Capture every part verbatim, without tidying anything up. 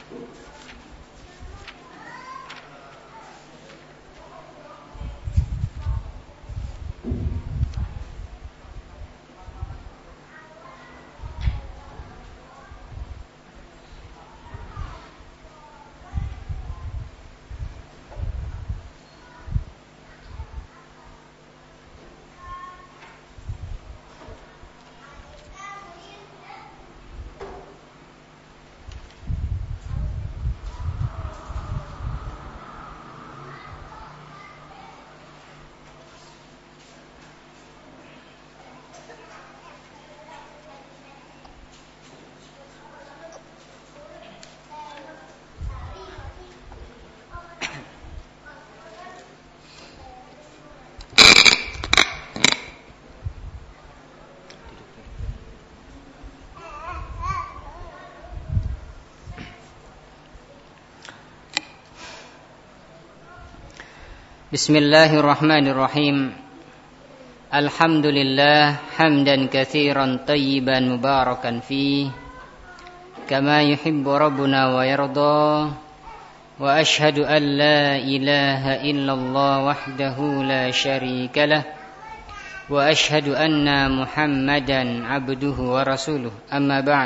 Bismillahirrahmanirrahim. Alhamdulillah hamdan katsiran tayyiban mubarakan fi kama yuhibbu rabbuna wa yarda. Wa ashhadu an la ilaha illallah wahdahu la syarika lah. Wa ashhadu anna Muhammadan abduhu wa rasuluh. Amma ba'd.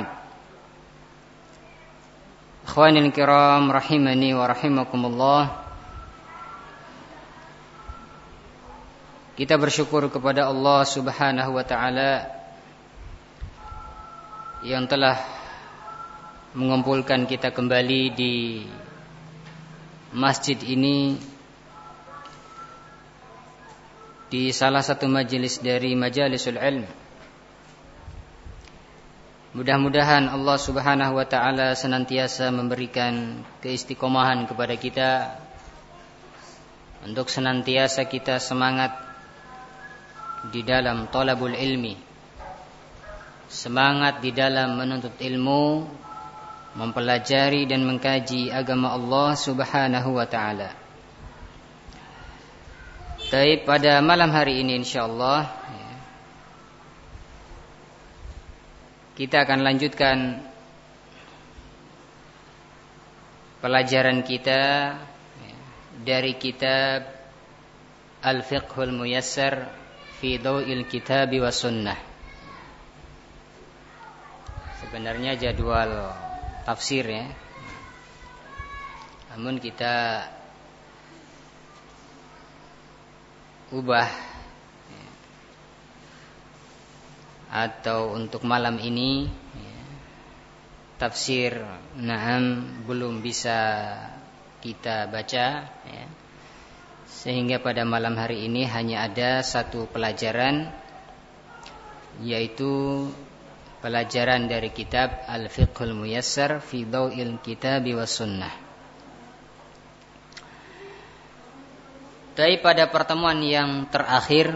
Ikhwanil kiram rahimani wa rahimakumullah. Kita bersyukur kepada Allah Subhanahu wa ta'ala yang telah mengumpulkan kita kembali di masjid ini, di salah satu majelis dari majalisul ilm. Mudah-mudahan Allah Subhanahu wa ta'ala senantiasa memberikan keistiqomahan kepada kita untuk senantiasa kita semangat di dalam talabul ilmi, semangat di dalam menuntut ilmu, mempelajari dan mengkaji agama Allah Subhanahu wa ta'ala. Baik, pada malam hari ini insyaallah kita akan lanjutkan pelajaran kita dari kitab Al-Fiqhul Muyassar fi Daw'il Kitab wa Sunnah. Sebenarnya jadwal tafsir ya, namun kita ubah ya, atau untuk malam ini ya, tafsir na'am belum bisa kita baca ya, sehingga pada malam hari ini hanya ada satu pelajaran, yaitu pelajaran dari kitab Al-Fiqhul Muyassar fi Daw'il Kitab wa Sunnah. Tapi pada pertemuan yang terakhir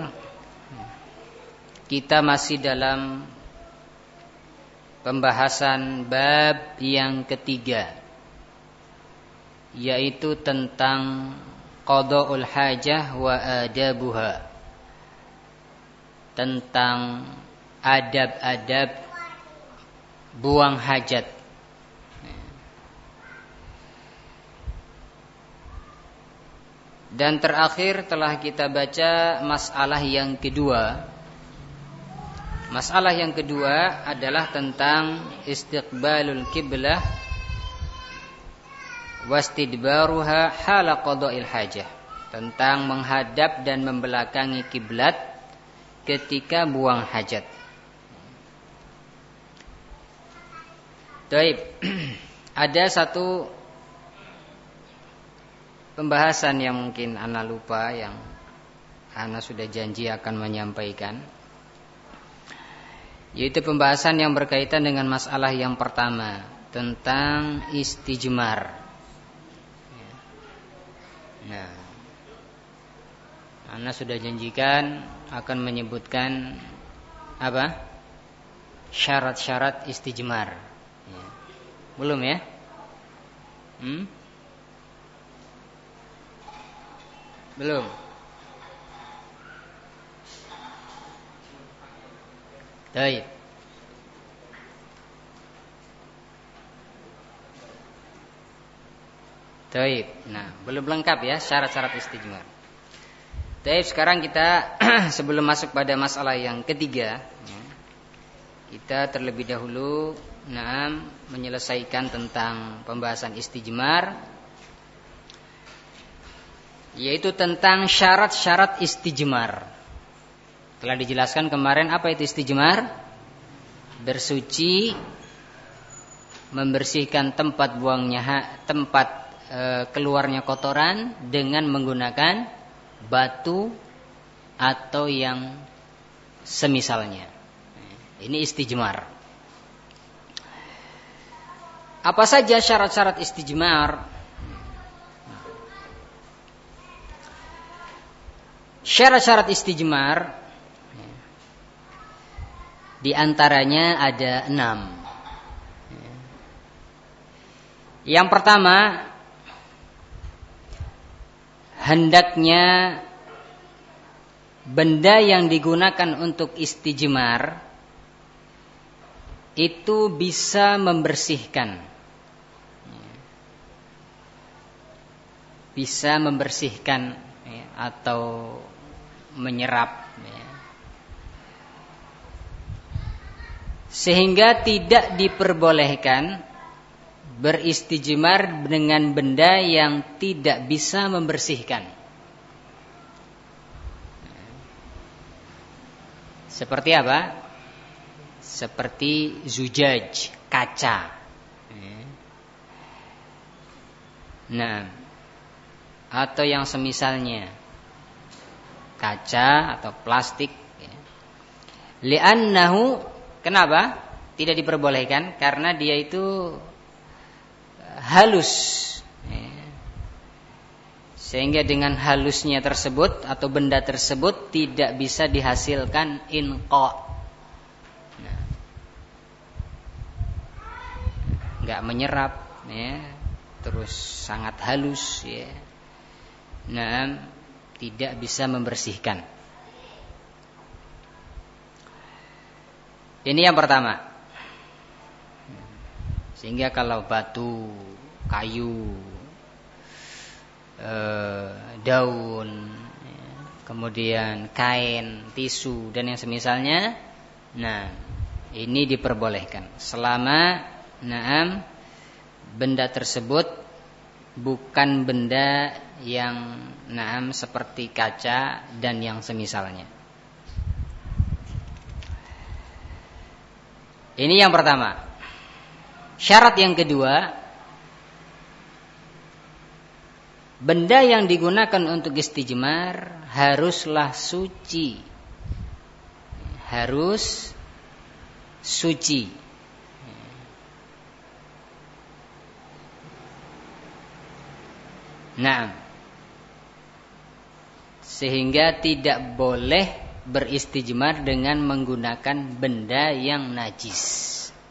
kita masih dalam pembahasan bab yang ketiga, yaitu tentang qada'ul hajah wa adabuha, tentang adab-adab buang hajat. Dan terakhir telah kita baca masalah yang kedua. Masalah yang kedua adalah tentang istiqbalul qiblah wastidbaruha hala qada'il hajah, tentang menghadap dan membelakangi kiblat ketika buang hajat. Baik, ada satu pembahasan yang mungkin ana lupa, yang ana sudah janji akan menyampaikan, yaitu pembahasan yang berkaitan dengan masalah yang pertama tentang istijmar. Nah, ana sudah janjikan akan menyebutkan apa? Syarat-syarat istijmar. Ya. Belum ya? Hmm? Belum. Baik. Taib. Nah, belum lengkap ya syarat-syarat istijmar. Taib, sekarang kita sebelum masuk pada masalah yang ketiga, ya, kita terlebih dahulu nah, menyelesaikan tentang pembahasan istijmar, yaitu tentang syarat-syarat istijmar. Telah dijelaskan kemarin apa itu istijmar? Bersuci, membersihkan tempat buangnya tempat e, keluarnya kotoran dengan menggunakan batu atau yang semisalnya. Ini istijmar. Apa saja syarat-syarat istijmar? Syarat-syarat istijmar di antaranya ada enam. Yang pertama, hendaknya benda yang digunakan untuk istijmar itu bisa membersihkan, bisa membersihkan ya, atau menyerap ya, sehingga tidak diperbolehkan beristijmar dengan benda yang tidak bisa membersihkan. Seperti apa? Seperti zujaj, kaca. Nah, atau yang semisalnya, kaca atau plastik. Li'annahu, kenapa tidak diperbolehkan? Karena dia itu halus, sehingga dengan halusnya tersebut atau benda tersebut tidak bisa dihasilkan inqa, nah, nggak menyerap, ya, terus sangat halus, ya, nah, tidak bisa membersihkan. Ini yang pertama. Sehingga kalau batu, kayu, eh, daun, kemudian kain, tisu dan yang semisalnya, nah ini diperbolehkan selama naam benda tersebut bukan benda yang naam seperti kaca dan yang semisalnya. Ini yang pertama. Syarat yang kedua, benda yang digunakan untuk istijmar haruslah suci. Harus suci. Nah, sehingga tidak boleh beristijmar dengan menggunakan benda yang najis.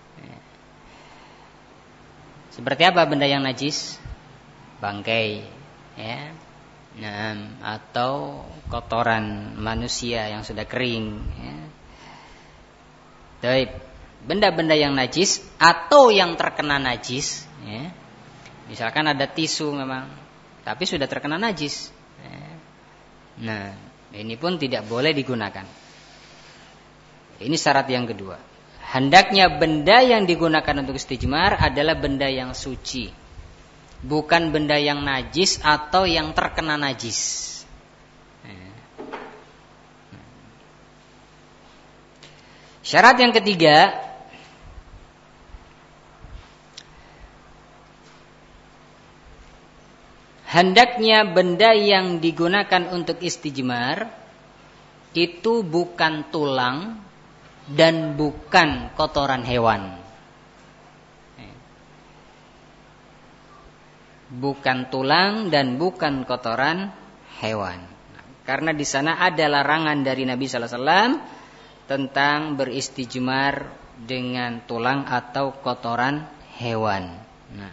Seperti apa benda yang najis? Bangkai, ya, nah, atau kotoran manusia yang sudah kering. Ya. Baik, benda-benda yang najis atau yang terkena najis. Ya. Misalkan ada tisu memang, tapi sudah terkena najis. Ya. Nah, ini pun tidak boleh digunakan. Ini syarat yang kedua. Hendaknya benda yang digunakan untuk istijmar adalah benda yang suci, bukan benda yang najis atau yang terkena najis. Syarat yang ketiga, hendaknya benda yang digunakan untuk istijmar itu bukan tulang dan bukan kotoran hewan. Bukan tulang dan bukan kotoran hewan. Karena di sana ada larangan dari Nabi sallallahu alaihi wasallam tentang beristijmar dengan tulang atau kotoran hewan. Nah.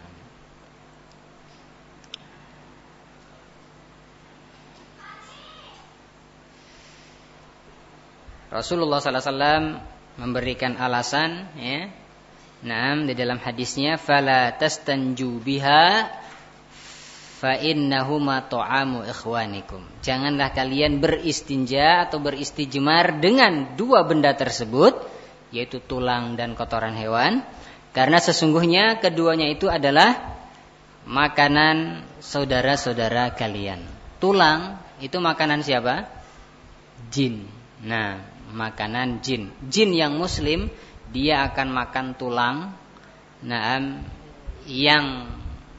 Rasulullah sallallahu alaihi wasallam memberikan alasan, ya. Naam, di dalam hadisnya, fala tastanju biha fa innahuma ta'amu ikhwanikum. Janganlah kalian beristinja atau beristijmar dengan dua benda tersebut, yaitu tulang dan kotoran hewan, karena sesungguhnya keduanya itu adalah makanan saudara-saudara kalian. Tulang itu makanan siapa? Jin. Nah, makanan jin. Jin yang muslim dia akan makan tulang. Nah, yang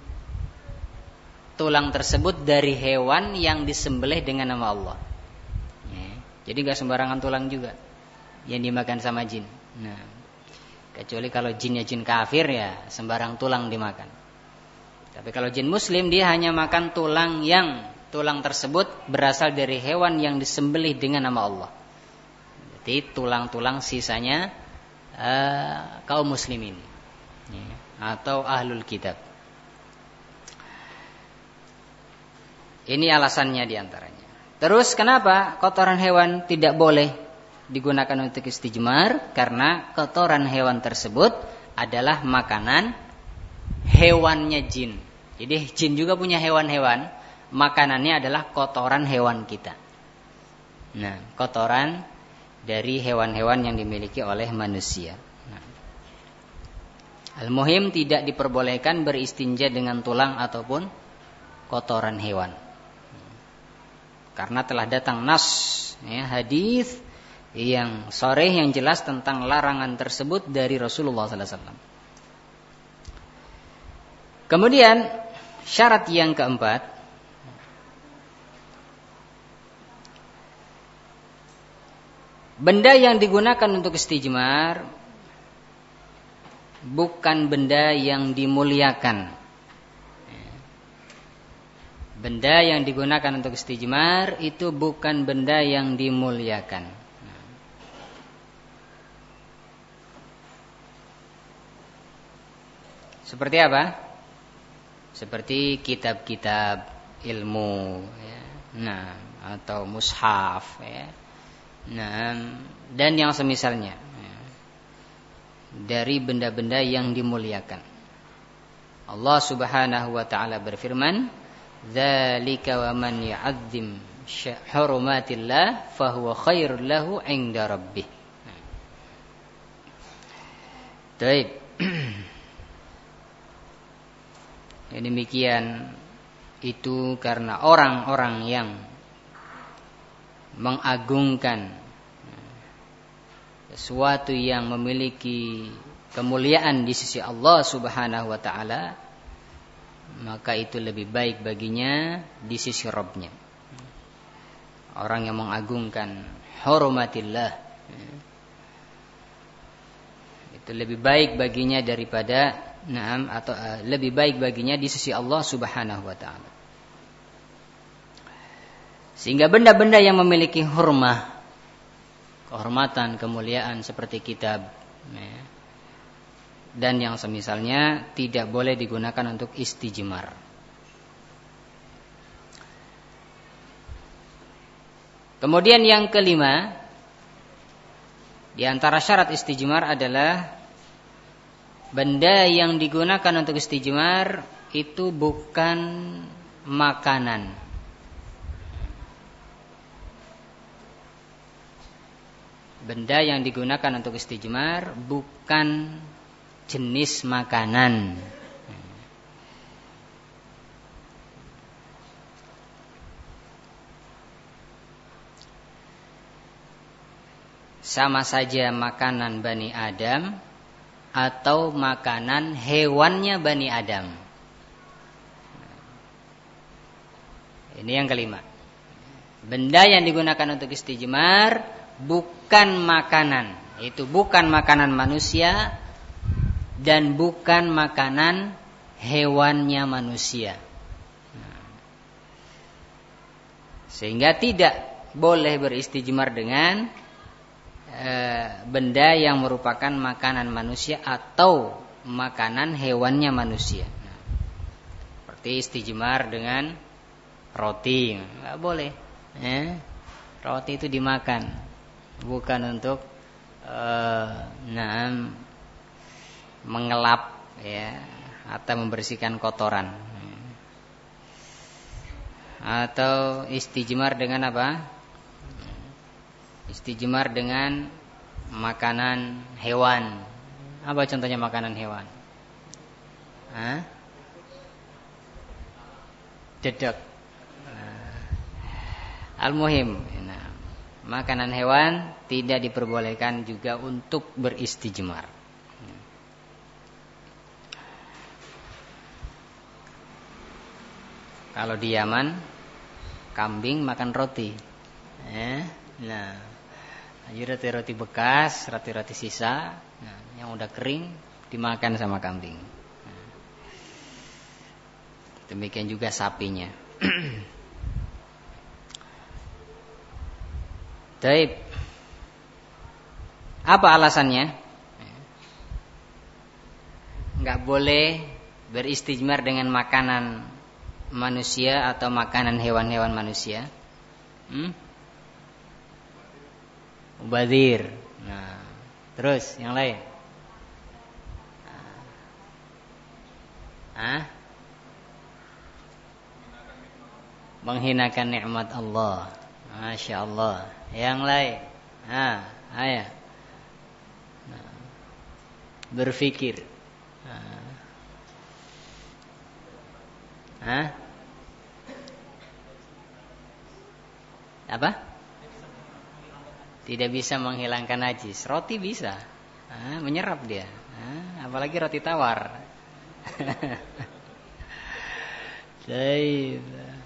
tulang tersebut dari hewan yang disembelih dengan nama Allah. Ya, jadi gak sembarangan tulang juga yang dimakan sama jin. Nah, kecuali kalau jinnya jin kafir ya sembarang tulang dimakan. Tapi kalau jin muslim dia hanya makan tulang yang tulang tersebut berasal dari hewan yang disembelih dengan nama Allah. Jadi tulang-tulang sisanya uh, kaum muslimin ya, atau ahlul kitab. Ini alasannya diantaranya. Terus kenapa kotoran hewan tidak boleh digunakan untuk istijmar? Karena kotoran hewan tersebut adalah makanan hewannya jin. Jadi jin juga punya hewan-hewan. Makanannya adalah kotoran hewan kita. Nah, kotoran dari hewan-hewan yang dimiliki oleh manusia. Nah, al-muhim tidak diperbolehkan beristinja dengan tulang ataupun kotoran hewan. Karena telah datang nas ya, hadis yang sharih yang jelas tentang larangan tersebut dari Rasulullah sallallahu alaihi wasallam. Kemudian syarat yang keempat, benda yang digunakan untuk istijmar bukan benda yang dimuliakan. Benda yang digunakan untuk istijmar itu bukan benda yang dimuliakan. Seperti apa? Seperti kitab-kitab ilmu, ya. Nah, atau mushaf, ya. Nah, dan yang semisalnya, ya. Dari benda-benda yang dimuliakan. Allah Subhanahu wa taala berfirman, dzalika wa man ya'azzim hurumatillah fahuwa khairul lahu 'inda rabbih. Baik. Demikian itu karena orang-orang yang mengagungkan sesuatu yang memiliki kemuliaan di sisi Allah Subhanahu wa taala, maka itu lebih baik baginya di sisi Rabbnya. Orang yang mengagungkan hurumatillah itu lebih baik baginya daripada naam atau uh, lebih baik baginya di sisi Allah Subhanahu wa taala. Sehingga benda-benda yang memiliki hurmah, kehormatan, kemuliaan seperti kitab ya, dan yang semisalnya tidak boleh digunakan untuk istijmar. Kemudian yang kelima, di antara syarat istijmar adalah benda yang digunakan untuk istijmar itu bukan makanan. Benda yang digunakan untuk istijmar bukan jenis makanan. Sama saja makanan Bani Adam atau makanan hewannya Bani Adam. Ini yang kelima. Benda yang digunakan untuk istijmar bukan makanan. Itu bukan makanan manusia dan bukan makanan hewannya manusia. Sehingga tidak boleh beristijmar dengan e, benda yang merupakan makanan manusia atau makanan hewannya manusia. Seperti istijmar dengan roti, nggak boleh. Eh, roti itu dimakan, bukan untuk e, nah, mengelap ya atau membersihkan kotoran. atau istijmar dengan apa? Istijmar dengan makanan hewan. Apa contohnya makanan hewan? Hah? Dedek. Nah, al-muhim, nah, makanan hewan tidak diperbolehkan juga untuk beristijmar. Kalau di Yaman, kambing makan roti. Eh? Nah, roti-roti bekas, roti-roti sisa, nah, yang udah kering dimakan sama kambing. Nah, demikian juga sapinya. Taib. Apa alasannya? Enggak boleh beristijmar dengan makanan manusia atau makanan hewan-hewan manusia. Hmm? Mubadir. Nah, terus yang lain. Hah? Menghinakan nikmat Allah. Masya Allah. Yang lain. Ah, ayah. Nah, berfikir. Nah. Hah? Apa? Tidak bisa menghilangkan najis. Roti bisa, ah, menyerap dia, ah, apalagi roti tawar. Baik.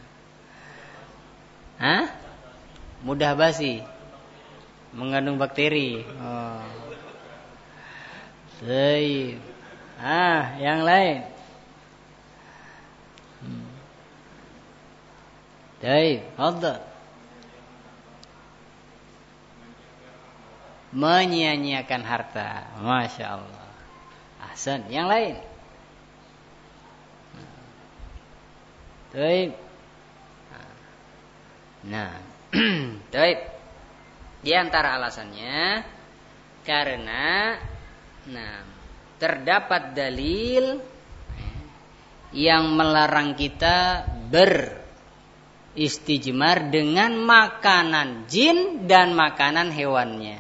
Hah? Mudah basi, mengandung bakteri. Oh. Baik. Ah, yang lain. Hmm. Baik, hadza. Menyia-nyiakan harta. Masya Allah. Ahsan. Yang lain. Baik. Nah, baik. Di antara alasannya karena nah, terdapat dalil yang melarang kita beristijmar dengan makanan jin dan makanan hewannya.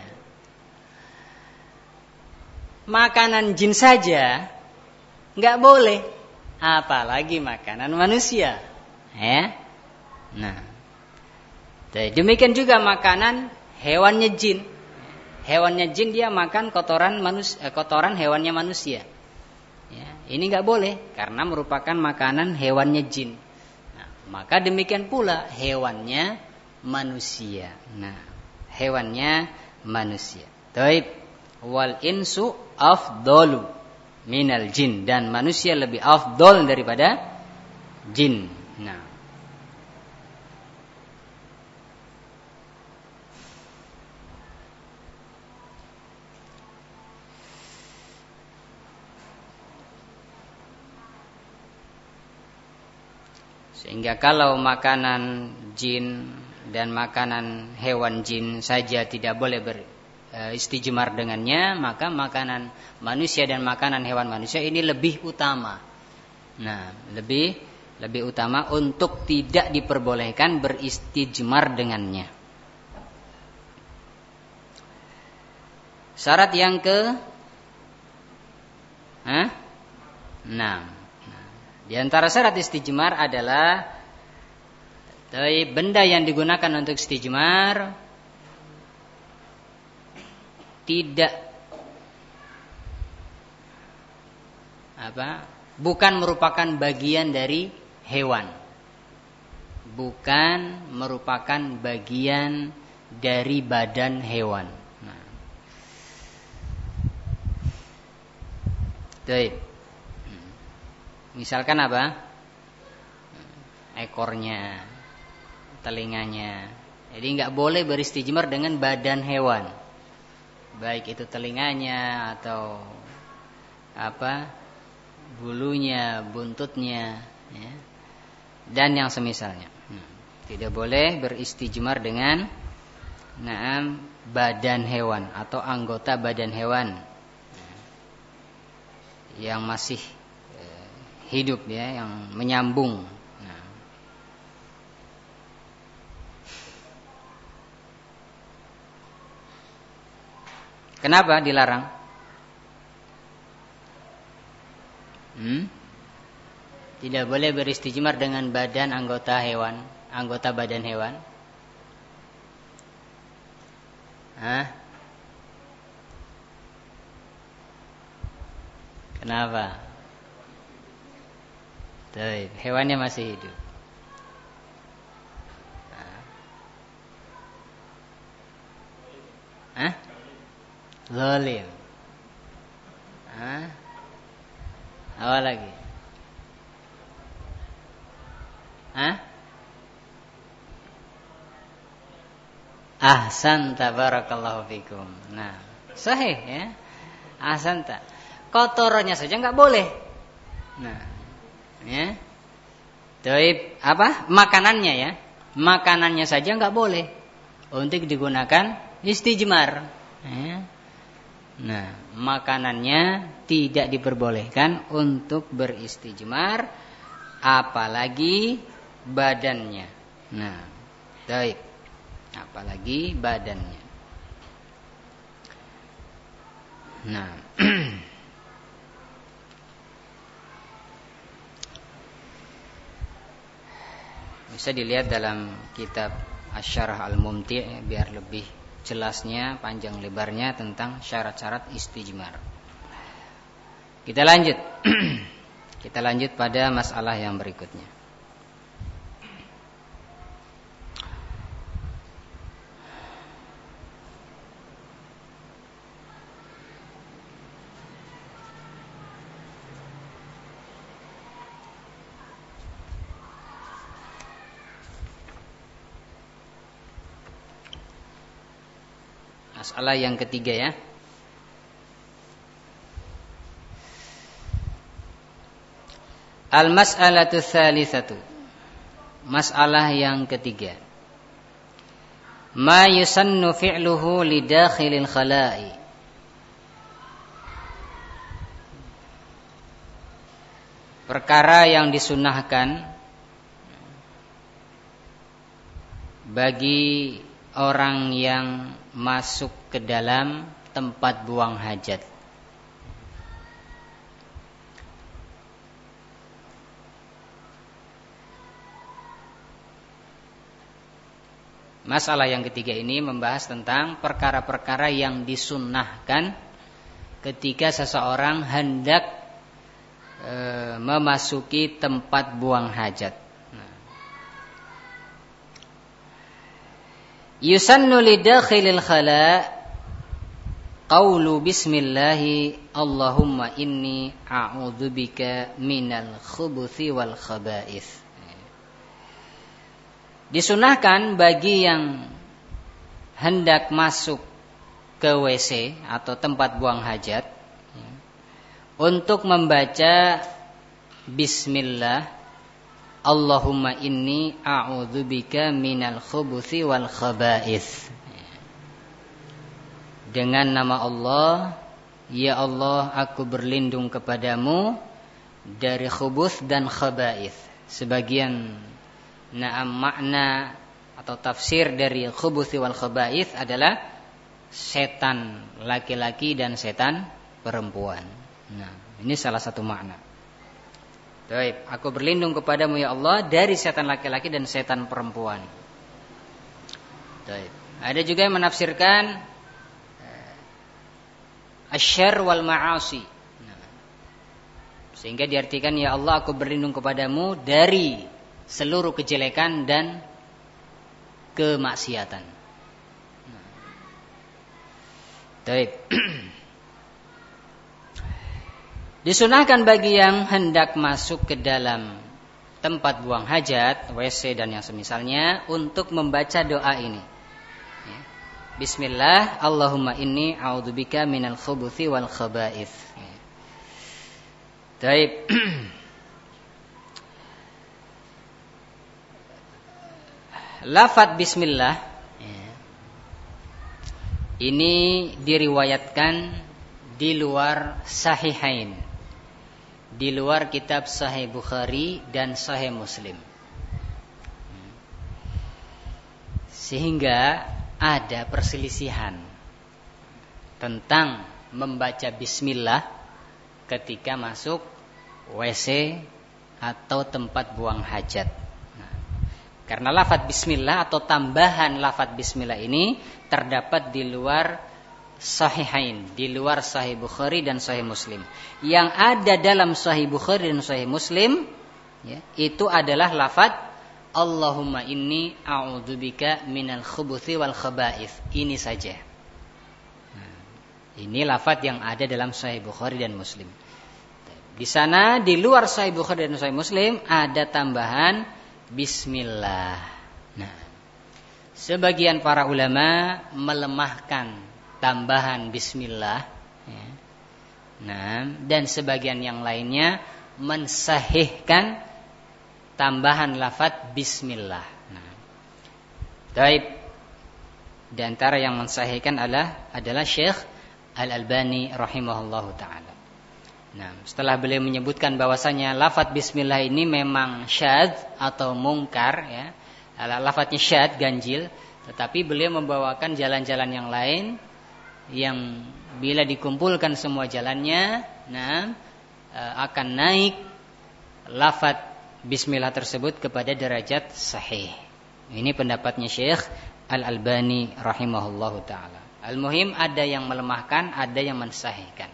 Makanan jin saja nggak boleh, apalagi makanan manusia. Ya, nah, demikian juga makanan hewannya jin. Hewannya jin dia makan kotoran manusia, kotoran hewannya manusia. Ya, ini nggak boleh karena merupakan makanan hewannya jin. Nah, maka demikian pula hewannya manusia. Nah, hewannya manusia. Taib. Wal insu afdalu minal jin, dan manusia lebih afdal daripada jin. Nah, sehingga kalau makanan jin dan makanan hewan jin saja tidak boleh beristijmar dengannya, maka makanan manusia dan makanan hewan manusia ini lebih utama. Nah, lebih lebih utama untuk tidak diperbolehkan beristijmar dengannya. Syarat yang ke Hah? Nah, di antara syarat istijmar adalah benda yang digunakan untuk istijmar tidak apa? Bukan merupakan bagian dari hewan. Bukan merupakan bagian dari badan hewan. Nah. Baik. Misalkan apa? Ekornya, telinganya. Jadi nggak boleh beristijmar dengan badan hewan, baik itu telinganya atau apa, bulunya, buntutnya, ya, dan yang semisalnya. Tidak boleh beristijmar dengan naam badan hewan atau anggota badan hewan yang masih hidup, ya, yang menyambung. Nah, Kenapa dilarang? Hmm? Tidak boleh beristijmar dengan badan anggota hewan, anggota badan hewan. Hah? Kenapa? Tuh, hewannya masih hidup. Hah? Zalim. Hah? Apa lagi? Hah? Ahsanta barakallahu fikum. Nah, sahih ya. Ahsanta. Kotorannya saja enggak boleh. Nah, ya. Taib apa? Makanannya ya. Makanannya saja enggak boleh untuk digunakan istijmar. Ya. Nah, makanannya tidak diperbolehkan untuk beristijmar, apalagi badannya. Nah, taib. Apalagi badannya. Nah, bisa dilihat dalam kitab Asy-Syarah Al-Mumti' biar lebih jelasnya panjang lebarnya tentang syarat-syarat istijmar. Kita lanjut. Kita lanjut pada masalah yang berikutnya. Masalah yang ketiga ya. Al-mas'alatu tsalitsatu. Masalah yang ketiga. Ma yusannu fi'luhu li dakhilil khala'i. Perkara yang disunahkan bagi orang yang masuk ke dalam tempat buang hajat. Masalah yang ketiga ini membahas tentang perkara-perkara yang disunnahkan ketika seseorang hendak e, memasuki tempat buang hajat. Yusannu lidakhilil khala qawlu bismillahi Allahumma inni a'udzubika minal khubuthi wal khaba'ith. Disunahkan bagi yang hendak masuk ke W C atau tempat buang hajat untuk membaca bismillah Allahumma inni a'udzubika minal khubuthi wal khaba'ith. Dengan nama Allah, ya Allah, aku berlindung kepadamu dari khubuth dan khaba'ith. Sebagian na'am makna atau tafsir dari khubuthi wal khaba'ith adalah setan laki-laki dan setan perempuan. Nah, ini salah satu makna. Baik, aku berlindung kepadamu ya Allah dari setan laki-laki dan setan perempuan. Baik. Ada juga yang menafsirkan asyarr wal ma'asi. Nah, sehingga diartikan ya Allah aku berlindung kepadamu dari seluruh kejelekan dan kemaksiatan. Nah. Baik. Disunahkan bagi yang hendak masuk ke dalam tempat buang hajat, W C dan yang semisalnya untuk membaca doa ini. Bismillah, Allahumma inni a'udzubika minal khubuthi wal khaba'ith. Baik. Lafaz bismillah ini diriwayatkan di luar sahihain, di luar kitab Sahih Bukhari dan Sahih Muslim, sehingga ada perselisihan tentang membaca bismillah ketika masuk W C atau tempat buang hajat. Nah, karena lafadz bismillah atau tambahan lafadz bismillah ini terdapat di luar Sahihain, di luar Sahih Bukhari dan Sahih Muslim. Yang ada dalam Sahih Bukhari dan Sahih Muslim, ya, itu adalah lafadz Allahumma inni a'udzubika minal khubuthi wal khaba'ith. Ini saja. Nah, ini lafadz yang ada dalam Sahih Bukhari dan Muslim. Di sana di luar Sahih Bukhari dan Sahih Muslim ada tambahan bismillah. Nah, sebagian para ulama melemahkan tambahan bismillah, ya. Nah, dan sebagian yang lainnya mensahihkan tambahan lafadz bismillah. Nah, baik. Di antara yang mensahihkan adalah adalah Syekh Al-Albani rahimahullahu taala. Nah, setelah beliau menyebutkan bahwasanya lafadz bismillah ini memang syadz atau mungkar, ya. Lafadznya syadz, ganjil, tetapi beliau membawakan jalan-jalan yang lain yang bila dikumpulkan semua jalannya, nah, akan naik lafadz bismillah tersebut kepada derajat sahih. Ini pendapatnya Syekh Al-Albani rahimahullahu taala. Al-muhim ada yang melemahkan, ada yang mensahihkan.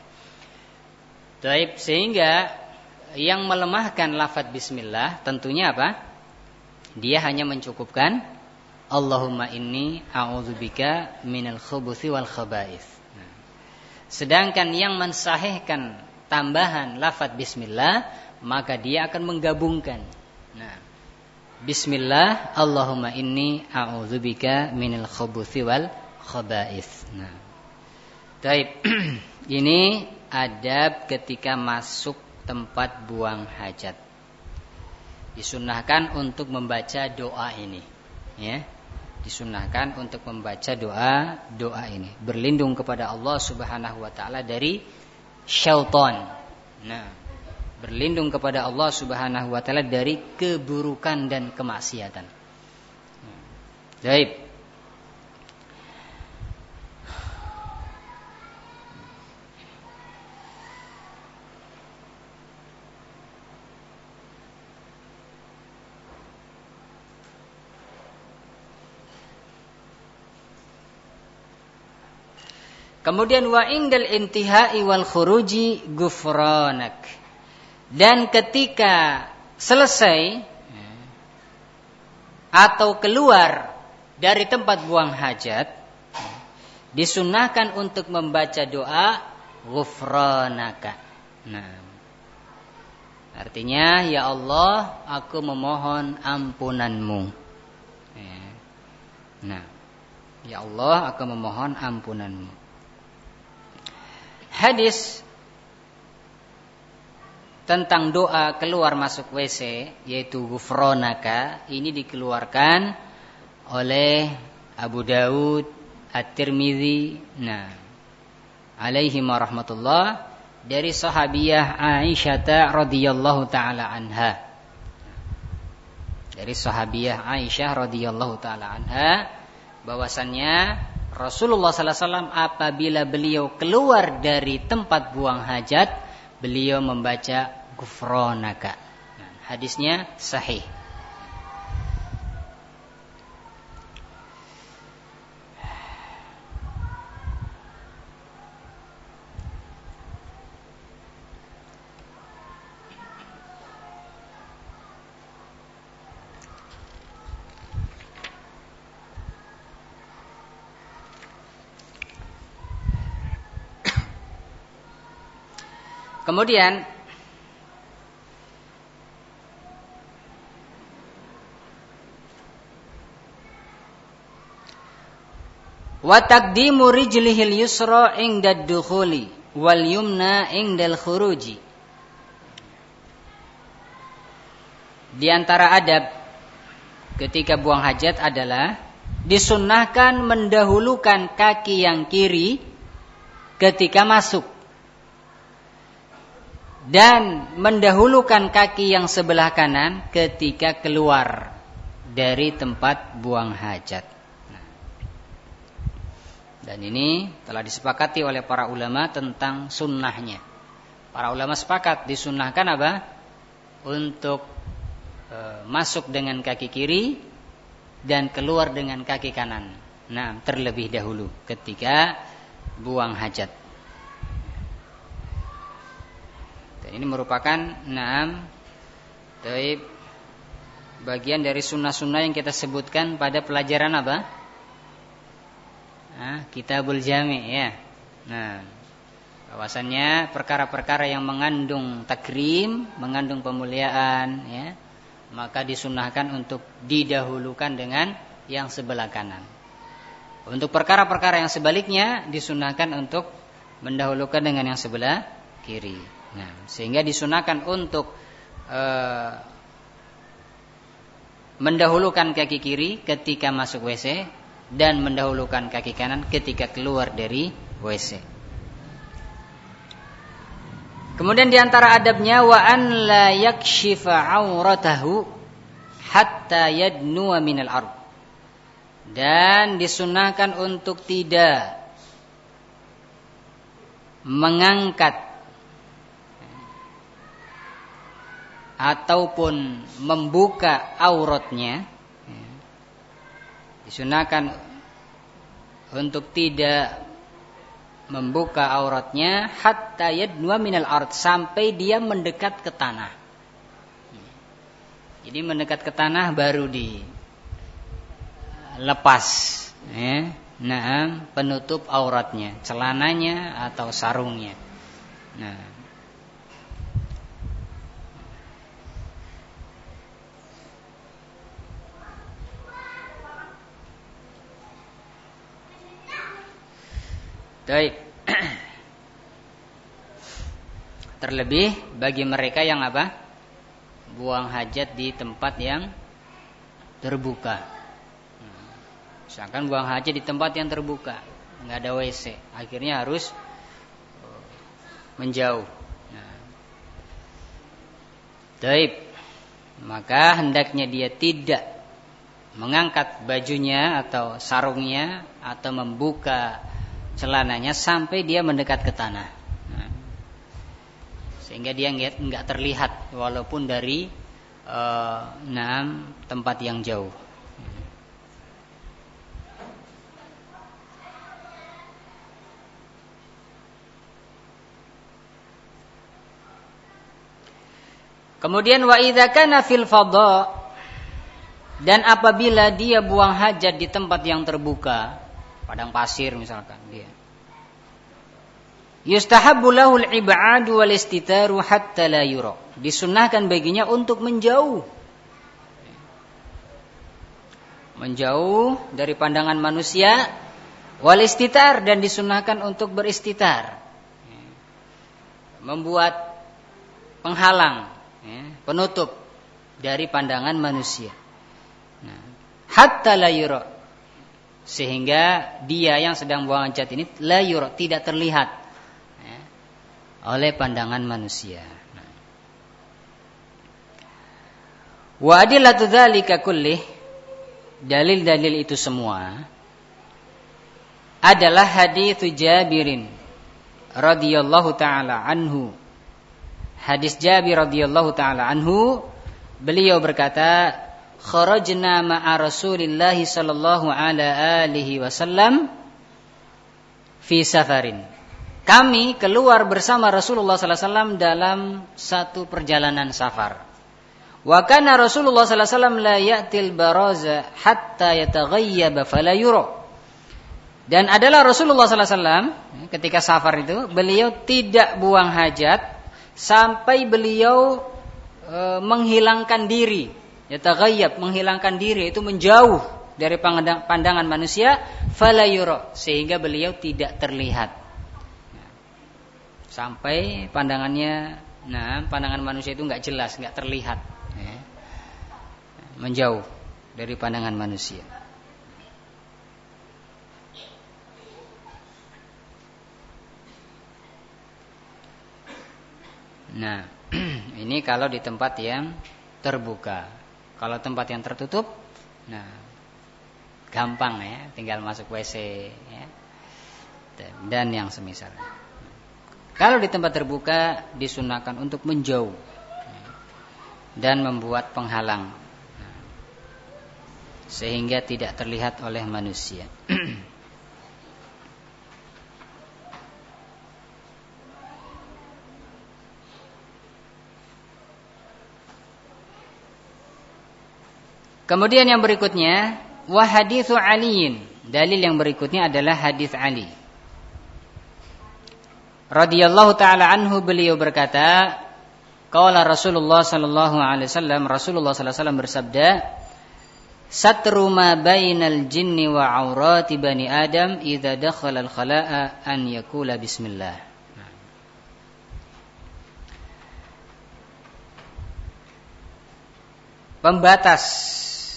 Baik, sehingga yang melemahkan lafadz bismillah tentunya apa? Dia hanya mencukupkan Allahumma inni a'udzubika minal khubuthi wal khaba'ith. Nah, sedangkan yang mensahihkan tambahan lafadz bismillah, maka dia akan menggabungkan. Nah, bismillah Allahumma inni a'udzubika minal khubuthi wal khaba'ith. Nah, baik. Ini adab ketika masuk tempat buang hajat. Disunnahkan untuk membaca doa ini, ya. Disunnahkan untuk membaca doa doa ini, berlindung kepada Allah Subhanahu wa taala dari syaitan. Nah, berlindung kepada Allah Subhanahu wa taala dari keburukan dan kemaksiatan. Baik. Kemudian wa indal intihai wal khuruji ghufranak. Dan ketika selesai atau keluar dari tempat buang hajat, disunnahkan untuk membaca doa ghufranaka. Nah, artinya, ya Allah, aku memohon ampunanmu. Nah, ya Allah, aku memohon ampunanmu. Hadis tentang doa keluar masuk W C, yaitu ghufranaka, ini dikeluarkan oleh Abu Dawud, At-Tirmidzi, nah, alaihi warahmatullah, dari sahabiyah Aisyah radhiyallahu taala anha. Dari sahabiyah Aisyah radhiyallahu taala anha, bahwasannya Rasulullah sallallahu alaihi wasallam apabila beliau keluar dari tempat buang hajat, beliau membaca ghufranaka. Nah, hadisnya sahih. Kemudian wa taqdimu rijlihil yusra inda ad-dukhuli wal yumna indal khuruji. Di antara adab ketika buang hajat adalah disunnahkan mendahulukan kaki yang kiri ketika masuk dan mendahulukan kaki yang sebelah kanan ketika keluar dari tempat buang hajat. Nah, Dan ini telah disepakati oleh para ulama tentang sunnahnya. Para ulama sepakat disunnahkan apa? Untuk e, masuk dengan kaki kiri dan keluar dengan kaki kanan. Nah, terlebih dahulu ketika buang hajat. Dan ini merupakan naam taib bagian dari sunnah-sunnah yang kita sebutkan pada pelajaran apa? Nah, Kitabul Jami' ya. Nah, bahwasannya perkara-perkara yang mengandung takrim, mengandung pemuliaan ya, maka disunnahkan untuk didahulukan dengan yang sebelah kanan. Untuk perkara-perkara yang sebaliknya disunnahkan untuk mendahulukan dengan yang sebelah kiri. Nah, sehingga disunnahkan untuk uh, mendahulukan kaki kiri ketika masuk W C dan mendahulukan kaki kanan ketika keluar dari W C. Kemudian di antara adabnya wa an la yakshifa auratahu hatta yadnuwa minal ard. Dan disunnahkan untuk tidak mengangkat ataupun membuka auratnya. Disunahkan untuk tidak membuka auratnya hatta yadnuwa minal ard, sampai dia mendekat ke tanah. Jadi mendekat ke tanah baru dilepas ya. Nah, penutup auratnya, celananya atau sarungnya. Nah, baik. Terlebih bagi mereka yang apa? Buang hajat di tempat yang terbuka. Misalkan buang hajat di tempat yang terbuka, nggak ada W C, akhirnya harus menjauh. Nah, baik. Maka hendaknya dia tidak mengangkat bajunya atau sarungnya atau membuka celananya sampai dia mendekat ke tanah, nah, sehingga dia nggak terlihat walaupun dari uh, nah, tempat yang jauh. Kemudian wa idza kana fil fadha, dan apabila dia buang hajat di tempat yang terbuka, padang pasir misalkan dia, yustahabbu lahul ib'adu wal istitaru hatta la yura, disunnahkan baginya untuk menjauh menjauh dari pandangan manusia, wal istitar, dan disunnahkan untuk beristitar, membuat penghalang, penutup dari pandangan manusia. Nah, hatta la yura, sehingga dia yang sedang buang hajat ini la yura, tidak terlihat ya, oleh pandangan manusia. Nah. Wa adillatu dzalika kullih, dalil-dalil itu semua adalah hadits Jabirin radhiyallahu taala anhu. Hadis Jabir radhiyallahu taala anhu, beliau berkata, kharajna ma'a Rasulillah sallallahu ala alihi wasallam fi safarin. Kami keluar bersama Rasulullah sallallahu alaihi wasallam dalam satu perjalanan safar. Wa kana Rasulullah sallallahu alaihi wasallam la ya'til baraza hatta yataghayyaba fala yura. Dan adalah Rasulullah sallallahu alaihi wasallam ketika safar itu, beliau tidak buang hajat sampai beliau e, menghilangkan diri. Yataghayyab, menghilangkan diri, itu menjauh dari pandangan manusia, fala yura, sehingga beliau tidak terlihat. Sampai pandangannya, nah, pandangan manusia itu enggak jelas, enggak terlihat. Ya. Menjauh dari pandangan manusia. Nah, ini kalau di tempat yang terbuka. Kalau tempat yang tertutup, nah gampang ya, tinggal masuk W C ya. dan yang semisal. Kalau di tempat terbuka disunahkan untuk menjauh dan membuat penghalang sehingga tidak terlihat oleh manusia. Kemudian yang berikutnya, wa haditsu Aliin. Dalil yang berikutnya adalah hadis Ali. Radhiyallahu taala anhu, beliau berkata, qala Rasulullah sallallahu alaihi wasallam, Rasulullah sallallahu alaihi wasallam bersabda, satru ma bainal jinni wa aurati bani Adam idza dakhala al-khala'a an yaqula bismillah. Pembatas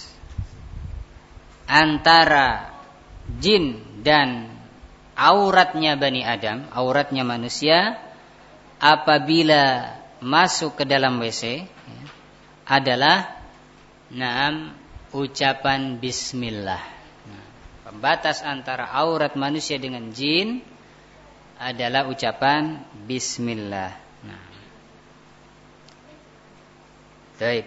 antara jin dan auratnya Bani Adam, auratnya manusia, apabila masuk ke dalam W C ya, adalah naam ucapan bismillah. Nah, pembatas antara aurat manusia dengan jin adalah ucapan bismillah. Nah, baik.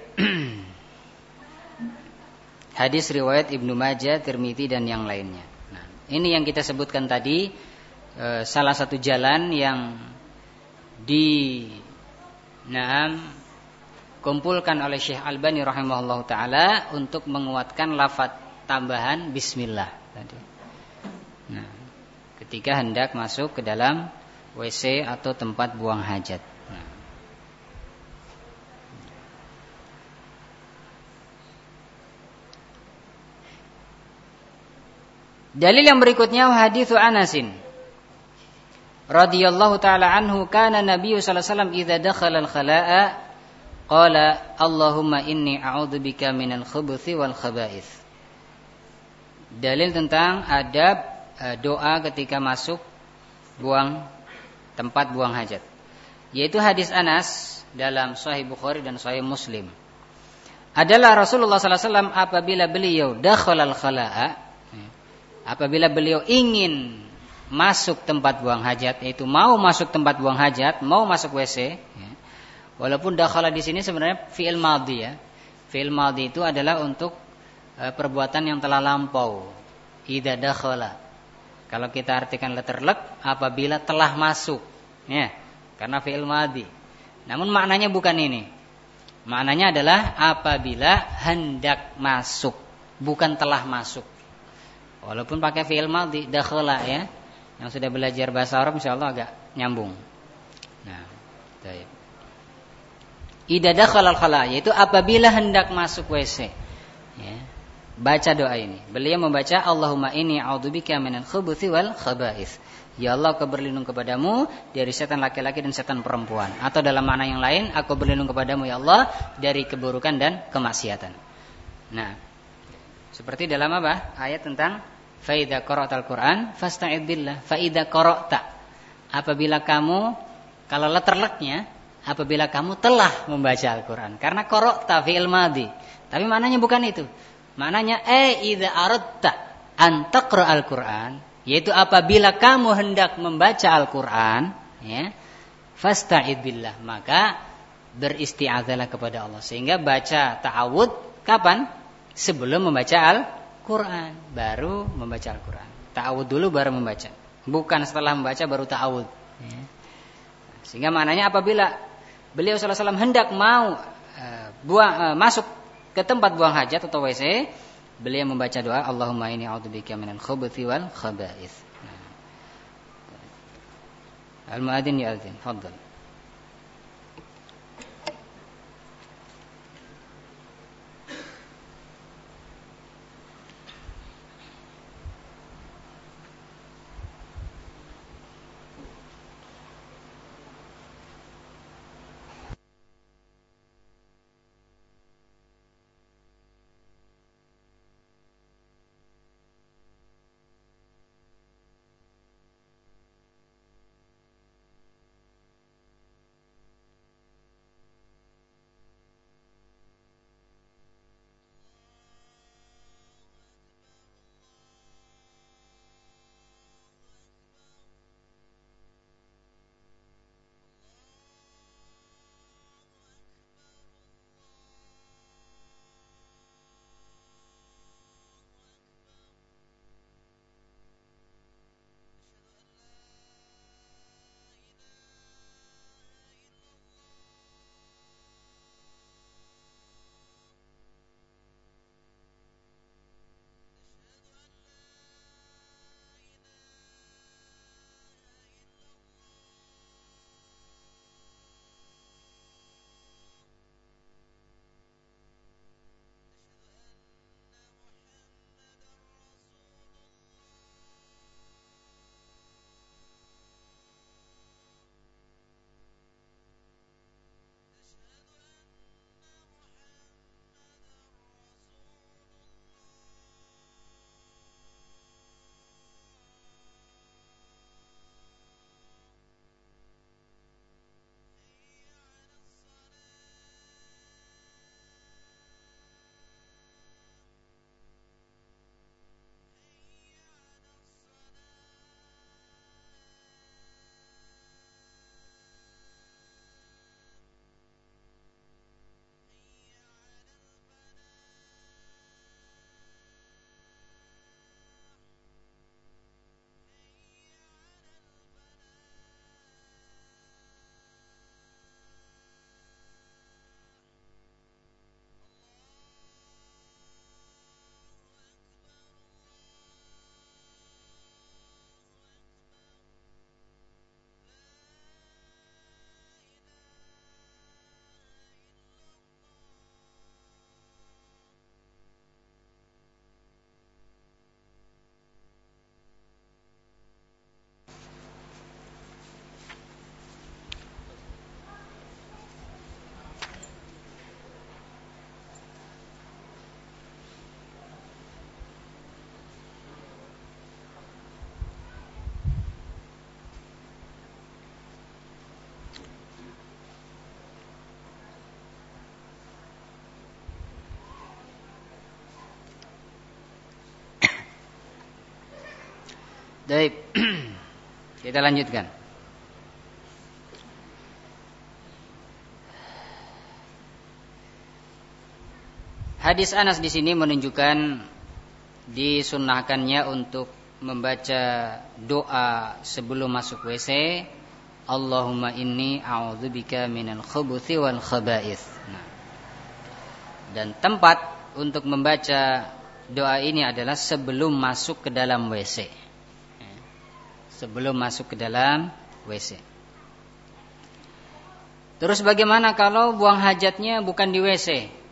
Hadis riwayat Ibnu Majah, Tirmidzi dan yang lainnya. Nah, ini yang kita sebutkan tadi, e, salah satu jalan yang di naam kumpulkan oleh Syekh Albani rahimahullahu taala untuk menguatkan lafaz tambahan bismillah tadi. Nah, ketika hendak masuk ke dalam W C atau tempat buang hajat. Nah. Dalil yang berikutnya haditsu Anasin radhiyallahu taala anhu, kana Nabi sallallahu alaihi wasallam idza dakhala al-khala'a qala Allahumma inni a'udzubika minal khubuthi wal khaba'ith. Dalil tentang adab doa ketika masuk buang tempat buang hajat, yaitu hadis Anas dalam Sahih Bukhari dan Sahih Muslim. Adalah Rasulullah sallallahu alaihi wasallam apabila beliau dakhala al-khala'a, apabila beliau ingin masuk tempat buang hajat, yaitu mau masuk tempat buang hajat, mau masuk W C, ya. Walaupun dakhala di sini sebenarnya fi'il madhi ya. Fi'il madhi itu adalah untuk e, perbuatan yang telah lampau. Idza dakhala. Kalau kita artikan letterlek, apabila telah masuk, ya. Karena fi'il madhi. Namun maknanya bukan ini. Maknanya adalah apabila hendak masuk, bukan telah masuk. Walaupun pakai fi'il madhi, dakhala ya. Yang sudah belajar bahasa Arab insyaallah agak nyambung. Nah, baik. Idza dakhala al-khala, yaitu apabila hendak masuk W C. Ya. Baca doa ini. Beliau membaca Allahumma inni a'udzubika minal khubuthi wal khaba'ith. Ya Allah, aku berlindung kepadamu dari setan laki-laki dan setan perempuan. Atau dalam makna yang lain, aku berlindung kepadamu ya Allah dari keburukan dan kemaksiatan. Nah, seperti dalam apa? Ayat tentang fa idza qara'tal Qur'an fasta'id billah. Fa idza qara'ta, apabila kamu, kalau letterleknya apabila kamu telah membaca Al-Qur'an. Karena qara'ta fi'il madhi. Tapi maknanya bukan itu. Maknanya eh idza aradta an taqra'al Qur'an, yaitu apabila kamu hendak membaca Al-Qur'an, ya, fasta'id billah, maka beristi'adzalah kepada Allah. Sehingga baca ta'awud kapan? Sebelum membaca Al-Quran, baru membaca Al-Quran. Ta'awud dulu baru membaca, bukan setelah membaca baru ta'awud ya. Sehingga maknanya apabila beliau sallallahu alaihi wasallam hendak mau uh, buang, uh, masuk ke tempat buang hajat atau W C, beliau membaca doa Allahumma inni a'udzubika minal khubuthi wal khaba'ith. Nah. Al-muadzin ya'adzin, fadhal. Baik. Kita lanjutkan. Hadis Anas di sini menunjukkan disunnahkannya untuk membaca doa sebelum masuk W C. Allahumma inni a'udzubika minal khubuthi wal khaba'ith. Nah, dan tempat untuk membaca doa ini adalah sebelum masuk ke dalam W C. Sebelum masuk ke dalam W C. Terus bagaimana kalau buang hajatnya bukan di W C?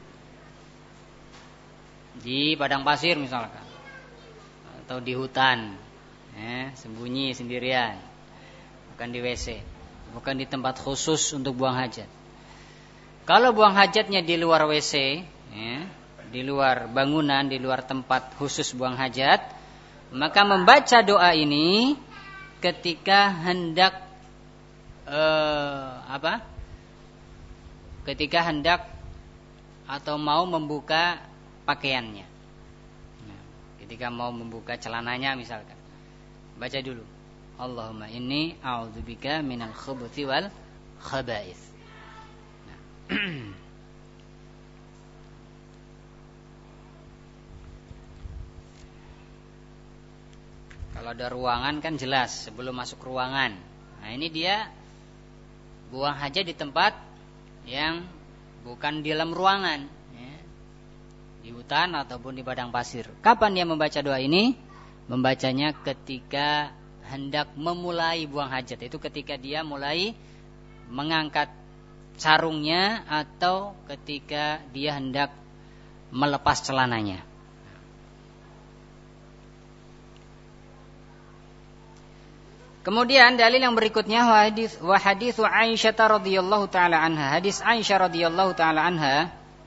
Di padang pasir misalkan, atau di hutan, ya, sembunyi sendirian, bukan di W C, bukan di tempat khusus untuk buang hajat. Kalau buang hajatnya di luar W C, ya, di luar bangunan, di luar tempat khusus buang hajat, maka membaca doa ini ketika hendak eh, apa? Ketika hendak atau mau membuka pakaiannya. Nah, ketika mau membuka celananya misalkan, baca dulu Allahumma inni a'udzubika minal khubuthi wal khaba'ith. Nah. Kalau ada ruangan kan jelas sebelum masuk ruangan. Nah, ini dia buang hajat di tempat yang bukan di dalam ruangan, di hutan ataupun di padang pasir. Kapan dia membaca doa ini? Membacanya ketika hendak memulai buang hajat. Itu ketika dia mulai mengangkat sarungnya atau ketika dia hendak melepas celananya. Kemudian dalil yang berikutnya hadis wa haditsu Aisyah radhiyallahu taala anha. Hadis Aisyah radhiyallahu taala anha,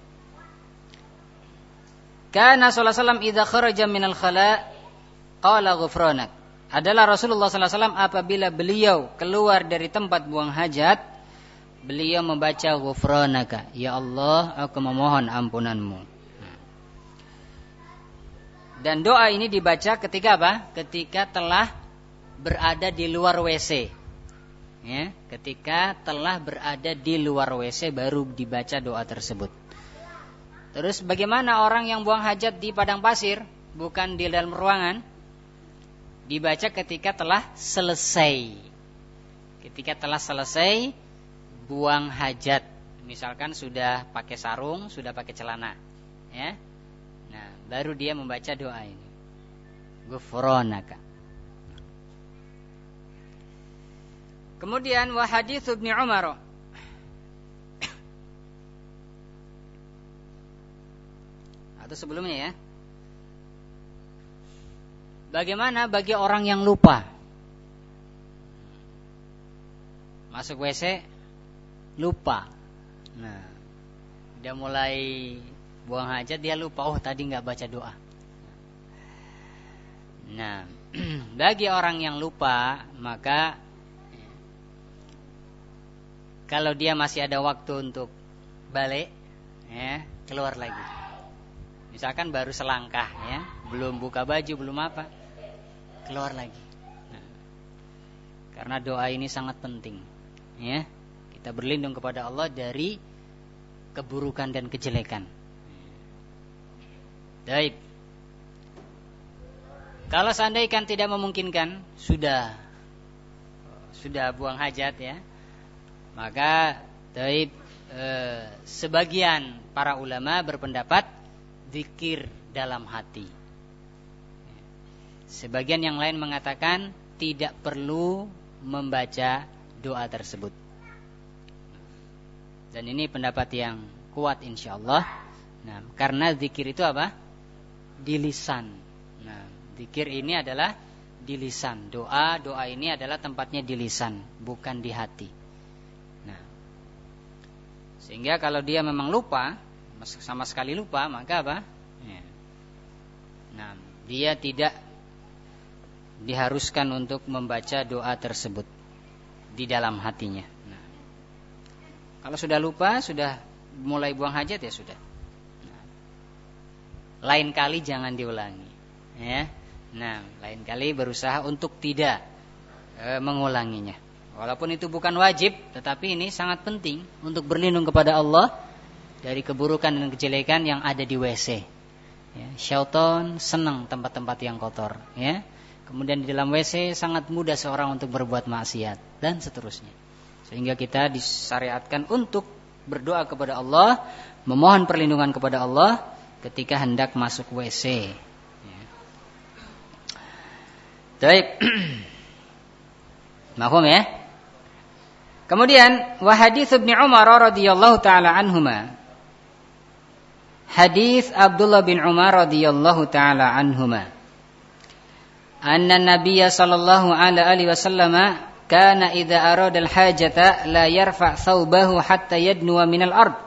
Kana sallallahu alaihi wasallam idza kharaja minal khala qala ghufranak. Adalah Rasulullah sallallahu alaihi wasallam apabila beliau keluar dari tempat buang hajat, beliau membaca ghufranaka, ya Allah, aku memohon ampunanmu. Dan doa ini dibaca ketika apa? Ketika telah berada di luar W C. Ya, ketika telah berada di luar W C baru dibaca doa tersebut. Terus bagaimana orang yang buang hajat di padang pasir, bukan di dalam ruangan? Dibaca ketika telah selesai. Ketika telah selesai buang hajat. Misalkan sudah pakai sarung, sudah pakai celana, ya. Nah, baru dia membaca doa ini. Ghufranaka. Kemudian wa hadits Ibnu Umar. Atau sebelumnya ya. Bagaimana bagi orang yang lupa? Masuk W C lupa. Nah, dia mulai buang hajat dia lupa, oh tadi enggak baca doa. Nah, bagi orang yang lupa, maka kalau dia masih ada waktu untuk balik, ya, keluar lagi. Misalkan baru selangkah, ya, belum buka baju, belum apa, keluar lagi. Nah, karena doa ini sangat penting, ya. Kita berlindung kepada Allah dari keburukan dan kejelekan. Baik. Kalau seandainya tidak memungkinkan, sudah sudah buang hajat, ya, maka taib eh, sebagian para ulama berpendapat zikir dalam hati. Sebagian yang lain mengatakan tidak perlu membaca doa tersebut. Dan ini pendapat yang kuat insyaallah. Nah, karena zikir itu apa? Di lisan. Nah, zikir ini adalah di lisan. Doa, doa ini adalah tempatnya di lisan, bukan di hati. Nah, sehingga kalau dia memang lupa, sama sekali lupa, maka apa? Ya. Nah, dia tidak diharuskan untuk membaca doa tersebut di dalam hatinya. Nah, kalau sudah lupa, sudah mulai buang hajat, ya sudah. Nah, lain kali jangan diulangi, ya. Nah, lain kali berusaha untuk tidak e, mengulanginya. Walaupun itu bukan wajib, tetapi ini sangat penting untuk berlindung kepada Allah dari keburukan dan kejelekan yang ada di W C. Ya, syaitan senang tempat-tempat yang kotor. Ya. Kemudian di dalam W C sangat mudah seorang untuk berbuat maksiat dan seterusnya. Sehingga kita disyariatkan untuk berdoa kepada Allah, memohon perlindungan kepada Allah ketika hendak masuk W C. Ya. Baik. Mahum ya? Kemudian wa hadits Ibnu Umar radhiyallahu taala anhuma. Hadis Abdullah bin Umar radhiyallahu taala anhuma. Anna Nabiyya sallallahu alaihi wasallam kana idza arada al-hajata la yarfa' thawbahu hatta yadnuwa minal ard.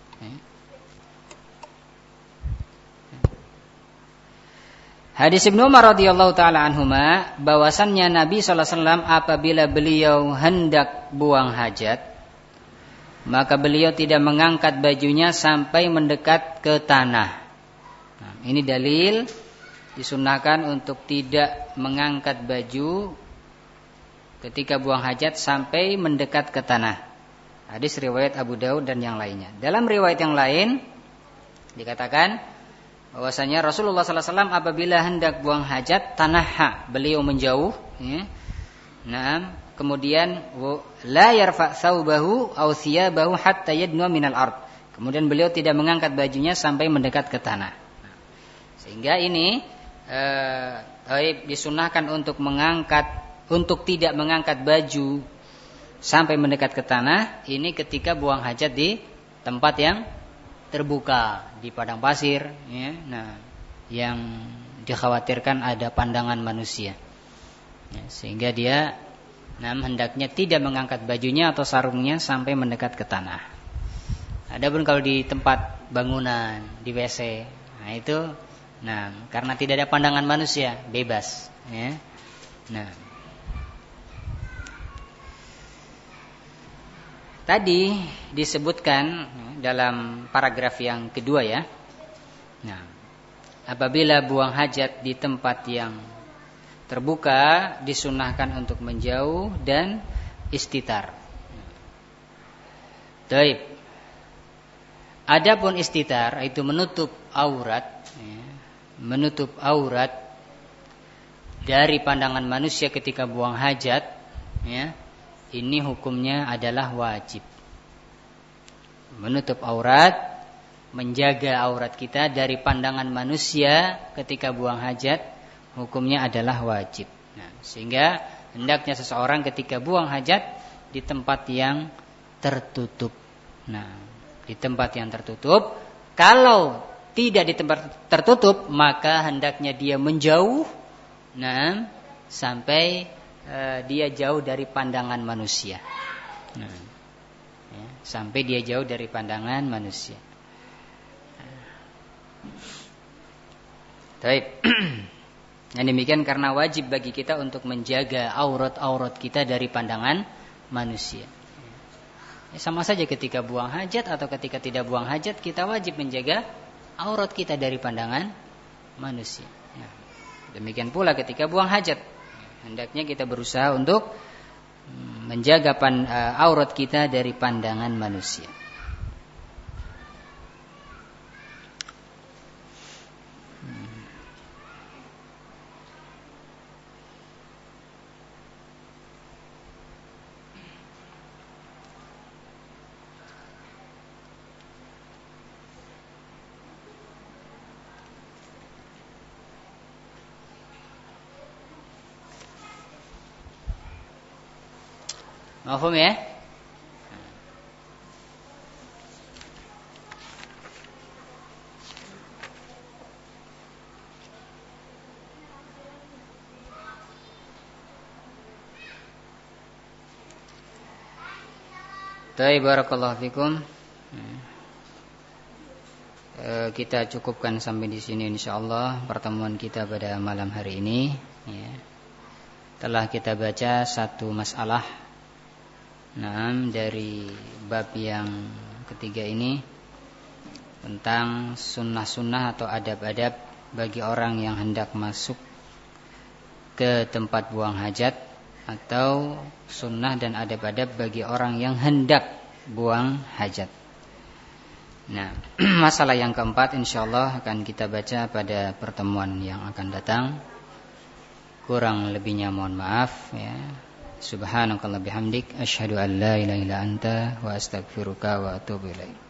Hadis Ibnu Umar radhiyallahu taala anhuma, bahwasannya Nabi sallallahu alaihi wasallam apabila beliau hendak buang hajat, maka beliau tidak mengangkat bajunya sampai mendekat ke tanah. Nah, ini dalil disunahkan untuk tidak mengangkat baju ketika buang hajat sampai mendekat ke tanah. Hadis riwayat Abu Daud dan yang lainnya. Dalam riwayat yang lain dikatakan bahwasanya Rasulullah sallallahu alaihi wasallam apabila hendak buang hajat, tanahha, beliau menjauh, ya. Nah, kemudian la yarfa' thawbahu aw thiyabahu hatta yadnu minal ard. Kemudian beliau tidak mengangkat bajunya sampai mendekat ke tanah. Sehingga ini eh, disunahkan untuk mengangkat untuk tidak mengangkat baju sampai mendekat ke tanah ini ketika buang hajat di tempat yang terbuka, di padang pasir, ya, nah, yang dikhawatirkan ada pandangan manusia, ya, sehingga dia, nah, hendaknya tidak mengangkat bajunya atau sarungnya sampai mendekat ke tanah. Adapun kalau di tempat bangunan, di W C, nah itu, nah, karena tidak ada pandangan manusia, bebas, ya, nah. Tadi disebutkan dalam paragraf yang kedua ya. Nah, apabila buang hajat di tempat yang terbuka disunahkan untuk menjauh dan istitar. Baik. Adapun istitar itu menutup aurat, ya, menutup aurat dari pandangan manusia ketika buang hajat, ya. Ini hukumnya adalah wajib. Menutup aurat, menjaga aurat kita dari pandangan manusia ketika buang hajat, hukumnya adalah wajib. Nah, sehingga hendaknya seseorang ketika buang hajat di tempat yang tertutup. Nah, di tempat yang tertutup. Kalau tidak di tempat tertutup, maka hendaknya dia menjauh, nah, sampai dia jauh dari pandangan manusia. Nah, ya, sampai dia jauh dari pandangan manusia. Baik. Yang demikian karena wajib bagi kita untuk menjaga aurat-aurat kita dari pandangan manusia. Ya, sama saja ketika buang hajat atau ketika tidak buang hajat, kita wajib menjaga aurat kita dari pandangan manusia. Nah, demikian pula ketika buang hajat, hendaknya kita berusaha untuk menjaga pan, uh, aurat kita dari pandangan manusia. Hmm. Mahfum ya? Baik, barakallahu fikum. E, kita cukupkan sampai di sini insyaallah pertemuan kita pada malam hari ini, ya. Telah kita baca satu masalah, nah, dari bab yang ketiga ini tentang sunnah-sunnah atau adab-adab bagi orang yang hendak masuk ke tempat buang hajat, atau sunnah dan adab-adab bagi orang yang hendak buang hajat. Nah, masalah yang keempat insyaallah akan kita baca pada pertemuan yang akan datang. Kurang lebihnya mohon maaf ya. Subhanakallah bihamdik asyhadu an la ilaha illa anta wa astaghfiruka wa atubu ilaik.